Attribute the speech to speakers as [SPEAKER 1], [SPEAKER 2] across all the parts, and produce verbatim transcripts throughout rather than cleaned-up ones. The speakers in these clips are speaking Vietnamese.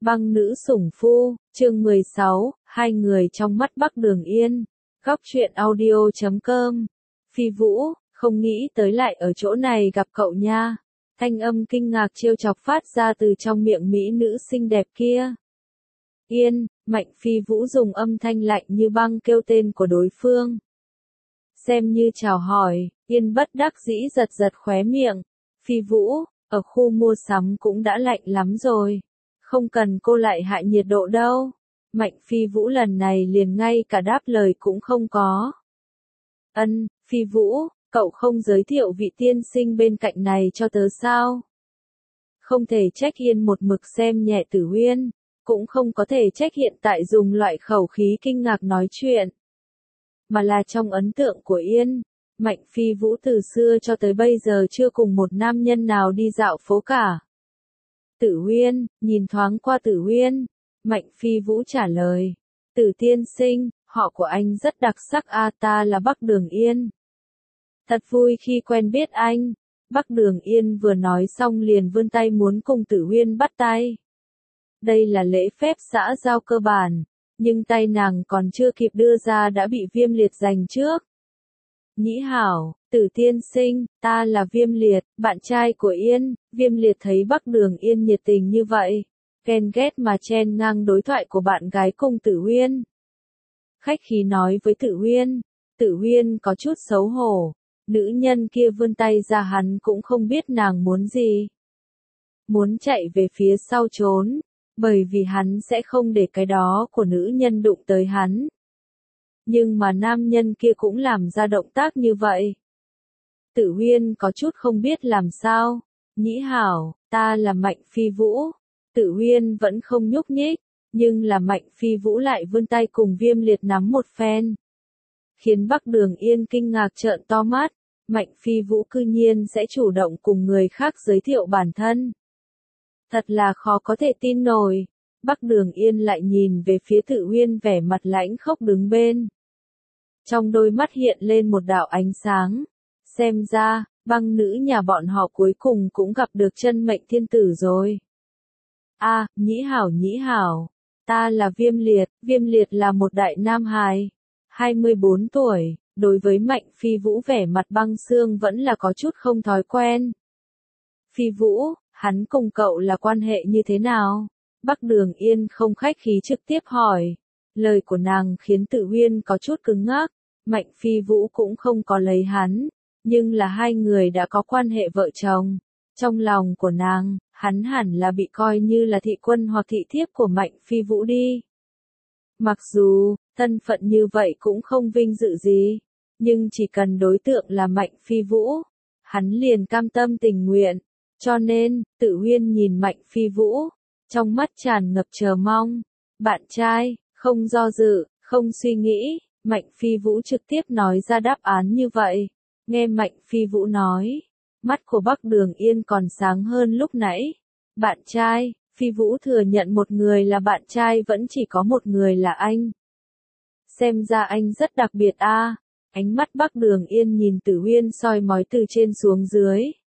[SPEAKER 1] Băng nữ sủng phu, chương mười sáu, hai người trong mắt Bắc Đường Yên. Góc truyện audio chấm com. Phi Vũ, không nghĩ tới lại ở chỗ này gặp cậu nha. Thanh âm kinh ngạc trêu chọc phát ra từ trong miệng mỹ nữ xinh đẹp kia. Yên, Mạnh Phi Vũ dùng âm thanh lạnh như băng kêu tên của đối phương. Xem như chào hỏi, Yên bất đắc dĩ giật giật khóe miệng. Phi Vũ, ở khu mua sắm cũng đã lạnh lắm rồi. Không cần cô lại hại nhiệt độ đâu. Mạnh Phi Vũ lần này liền ngay cả đáp lời cũng không có. Ân, Phi Vũ, cậu không giới thiệu vị tiên sinh bên cạnh này cho tớ sao? Không thể trách Yên một mực xem nhẹ Tử Uyên, cũng không có thể trách hiện tại dùng loại khẩu khí kinh ngạc nói chuyện. Mà là trong ấn tượng của Yên, Mạnh Phi Vũ từ xưa cho tới bây giờ chưa cùng một nam nhân nào đi dạo phố cả. Tử Uyên, nhìn thoáng qua Tử Uyên, Mạnh Phi Vũ trả lời. Tử tiên sinh, họ của anh rất đặc sắc a, ta là Bắc Đường Yên. Thật vui khi quen biết anh. Bắc Đường Yên vừa nói xong liền vươn tay muốn cùng Tử Uyên bắt tay. Đây là lễ phép xã giao cơ bản, nhưng tay nàng còn chưa kịp đưa ra đã bị Viêm Liệt giành trước. Nhĩ hảo, Tử tiên sinh, ta là Viêm Liệt, bạn trai của Yên. Viêm Liệt thấy Bắc Đường Yên nhiệt tình như vậy, ghen ghét mà chen ngang đối thoại của bạn gái cùng Tử Uyên. Khách khí nói với Tử Uyên, Tử Uyên có chút xấu hổ, nữ nhân kia vươn tay ra hắn cũng không biết nàng muốn gì. Muốn chạy về phía sau trốn, bởi vì hắn sẽ không để cái đó của nữ nhân đụng tới hắn. Nhưng mà nam nhân kia cũng làm ra động tác như vậy. Tử Uyên có chút không biết làm sao. Nhĩ hảo, ta là Mạnh Phi Vũ. Tử Uyên vẫn không nhúc nhích, nhưng là Mạnh Phi Vũ lại vươn tay cùng Viêm Liệt nắm một phen. Khiến Bắc Đường Yên kinh ngạc trợn to mắt, Mạnh Phi Vũ cư nhiên sẽ chủ động cùng người khác giới thiệu bản thân. Thật là khó có thể tin nổi. Bắc Đường Yên lại nhìn về phía Tử Uyên vẻ mặt lãnh khốc đứng bên. Trong đôi mắt hiện lên một đạo ánh sáng. Xem ra, băng nữ nhà bọn họ cuối cùng cũng gặp được chân mệnh thiên tử rồi. A, à, Nhĩ hảo Nhĩ hảo. Ta là Viêm Liệt, Viêm Liệt là một đại nam hài. hai mươi bốn tuổi, đối với Mạnh Phi Vũ vẻ mặt băng xương vẫn là có chút không thói quen. Phi Vũ, hắn cùng cậu là quan hệ như thế nào? Bắc Đường Yên không khách khí trực tiếp hỏi. Lời của nàng khiến Tử Uyên có chút cứng ngắc. Mạnh Phi Vũ cũng không có lấy hắn, nhưng là hai người đã có quan hệ vợ chồng. Trong lòng của nàng, hắn hẳn là bị coi như là thị quân hoặc thị thiếp của Mạnh Phi Vũ đi. Mặc dù, thân phận như vậy cũng không vinh dự gì, nhưng chỉ cần đối tượng là Mạnh Phi Vũ, hắn liền cam tâm tình nguyện. Cho nên, Tử Uyên nhìn Mạnh Phi Vũ, trong mắt tràn ngập chờ mong. Bạn trai, không do dự, không suy nghĩ, Mạnh Phi Vũ trực tiếp nói ra đáp án như vậy. Nghe Mạnh Phi Vũ nói, mắt của Bắc Đường Yên còn sáng hơn lúc nãy. Bạn trai, Phi Vũ thừa nhận một người là bạn trai vẫn chỉ có một người là anh. Xem ra anh rất đặc biệt a. À. Ánh mắt Bắc Đường Yên nhìn Tử Uyên soi mói từ trên xuống dưới.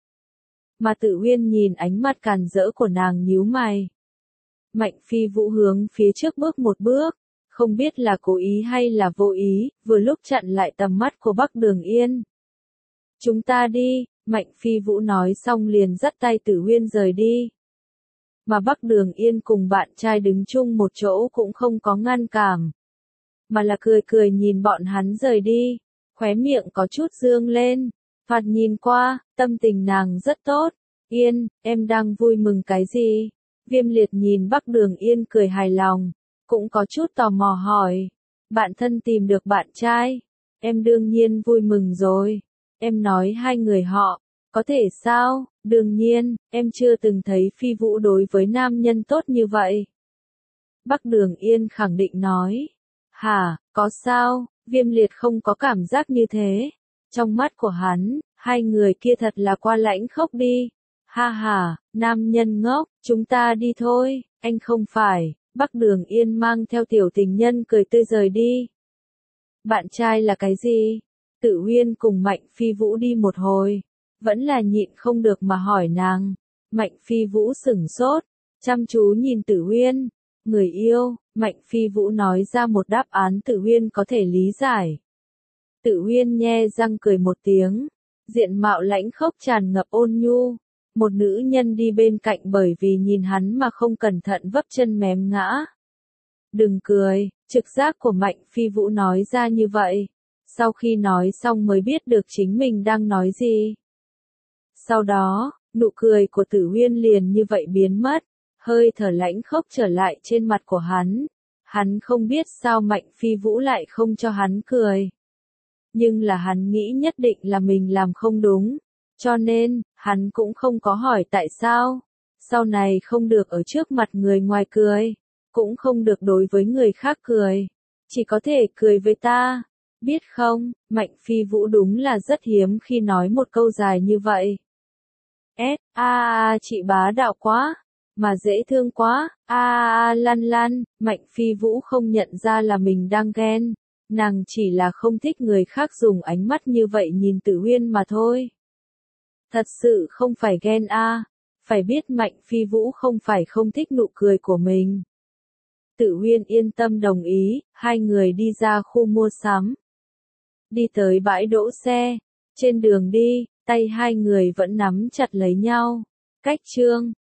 [SPEAKER 1] Mà Tử Uyên nhìn ánh mắt càn rỡ của nàng nhíu mày. Mạnh Phi Vũ hướng phía trước bước một bước, không biết là cố ý hay là vô ý, vừa lúc chặn lại tầm mắt của Bắc Đường Yên. Chúng ta đi, Mạnh Phi Vũ nói xong liền dắt tay Tử Uyên rời đi. Mà Bắc Đường Yên cùng bạn trai đứng chung một chỗ cũng không có ngăn cản, mà là cười cười nhìn bọn hắn rời đi, khóe miệng có chút dương lên. Phạt nhìn qua, tâm tình nàng rất tốt. Yên, em đang vui mừng cái gì? Viêm Liệt nhìn Bắc Đường Yên cười hài lòng, cũng có chút tò mò hỏi. Bạn thân tìm được bạn trai? Em đương nhiên vui mừng rồi. Em nói hai người họ, có thể sao? Đương nhiên, em chưa từng thấy Phi Vũ đối với nam nhân tốt như vậy. Bắc Đường Yên khẳng định nói. Hả, có sao? Viêm Liệt không có cảm giác như thế. Trong mắt của hắn, hai người kia thật là qua lãnh khốc đi. Ha ha, nam nhân ngốc, chúng ta đi thôi, anh không phải. Bắc Đường Yên mang theo tiểu tình nhân cười tươi rời đi. Bạn trai là cái gì? Tử Uyên cùng Mạnh Phi Vũ đi một hồi, vẫn là nhịn không được mà hỏi nàng. Mạnh Phi Vũ sửng sốt, chăm chú nhìn Tử Huyên. Người yêu, Mạnh Phi Vũ nói ra một đáp án Tử Huyên có thể lý giải. Tử Huyên nhe răng cười một tiếng, diện mạo lãnh khốc tràn ngập ôn nhu. Một nữ nhân đi bên cạnh bởi vì nhìn hắn mà không cẩn thận vấp chân mém ngã. Đừng cười, trực giác của Mạnh Phi Vũ nói ra như vậy. Sau khi nói xong mới biết được chính mình đang nói gì. Sau đó, nụ cười của Tử Huyên liền như vậy biến mất, hơi thở lãnh khốc trở lại trên mặt của hắn. Hắn không biết sao Mạnh Phi Vũ lại không cho hắn cười. Nhưng là hắn nghĩ nhất định là mình làm không đúng, cho nên, hắn cũng không có hỏi tại sao. Sau này không được ở trước mặt người ngoài cười, cũng không được đối với người khác cười, chỉ có thể cười với ta. Biết không, Mạnh Phi Vũ đúng là rất hiếm khi nói một câu dài như vậy. S, a a chị bá đạo quá, mà dễ thương quá, a a Lan Lan, Mạnh Phi Vũ không nhận ra là mình đang ghen, nàng chỉ là không thích người khác dùng ánh mắt như vậy nhìn Tử Huyên mà thôi. Thật sự không phải ghen a, phải biết Mạnh Phi Vũ không phải không thích nụ cười của mình. Tử Huyên yên tâm đồng ý, hai người đi ra khu mua sắm. Đi tới bãi đỗ xe, trên đường đi, tay hai người vẫn nắm chặt lấy nhau. Cách chương